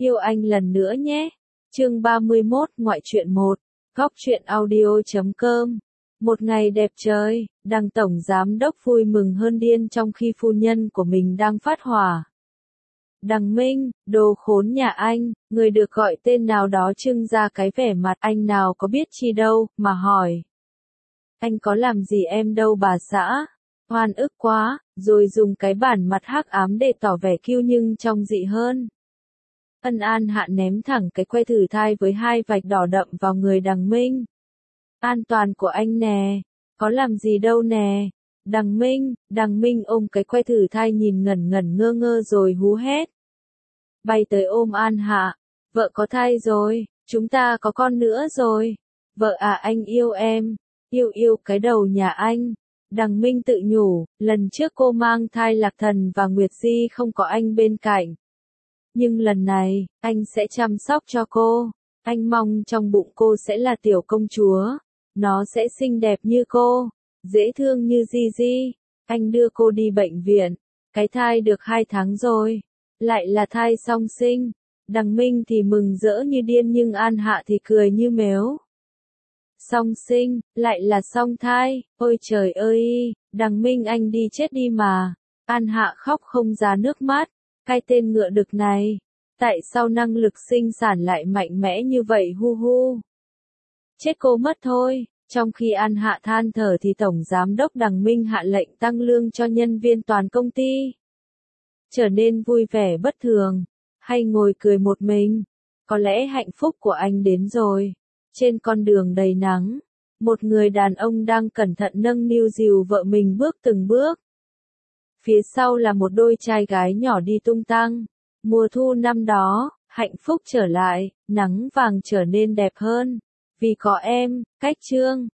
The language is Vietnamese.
Yêu anh lần nữa nhé. Chương 31, ngoại truyện 1. Góc truyện audio.com. Một ngày đẹp trời, Đằng tổng giám đốc vui mừng hơn điên trong khi phu nhân của mình đang phát hỏa. Đằng Minh, đồ khốn nhà anh, người được gọi tên nào đó trưng ra cái vẻ mặt anh nào có biết chi đâu, mà hỏi. Anh có làm gì em đâu bà xã, oan ức quá, rồi dùng cái bản mặt hắc ám để tỏ vẻ kiêu nhưng trông dị hơn. Ân An Hạ ném thẳng cái que thử thai với 2 vạch đỏ đậm vào người Đằng Minh. An toàn của anh nè, có làm gì đâu nè. Đằng Minh ôm cái que thử thai nhìn ngẩn ngẩn ngơ ngơ rồi hú hét. Bay tới ôm An Hạ, vợ có thai rồi, chúng ta có con nữa rồi. Vợ à, anh yêu em, yêu cái đầu nhà anh. Đằng Minh tự nhủ, lần trước cô mang thai Lạc Thần và Nguyệt Di không có anh bên cạnh. Nhưng lần này, anh sẽ chăm sóc cho cô. Anh mong trong bụng cô sẽ là tiểu công chúa. Nó sẽ xinh đẹp như cô, dễ thương như Gigi. Anh đưa cô đi bệnh viện. Cái thai được 2 tháng rồi. Lại là thai song sinh. Đằng Minh thì mừng rỡ như điên nhưng An Hạ thì cười như mếu. Song sinh, lại là song thai, ôi trời ơi, Đằng Minh anh đi chết đi mà. An Hạ khóc không ra nước mắt. Cái tên ngựa đực này, tại sao năng lực sinh sản lại mạnh mẽ như vậy hu hu. Chết cô mất thôi. Trong khi An Hạ than thở thì Tổng Giám đốc Đằng Minh hạ lệnh tăng lương cho nhân viên toàn công ty. Trở nên vui vẻ bất thường, hay ngồi cười một mình. Có lẽ hạnh phúc của anh đến rồi. Trên con đường đầy nắng, một người đàn ông đang cẩn thận nâng niu dìu vợ mình bước từng bước. Phía sau là một đôi trai gái nhỏ đi tung tăng. Mùa thu năm đó, hạnh phúc trở lại, nắng vàng trở nên đẹp hơn. Vì có em, Cách Trương.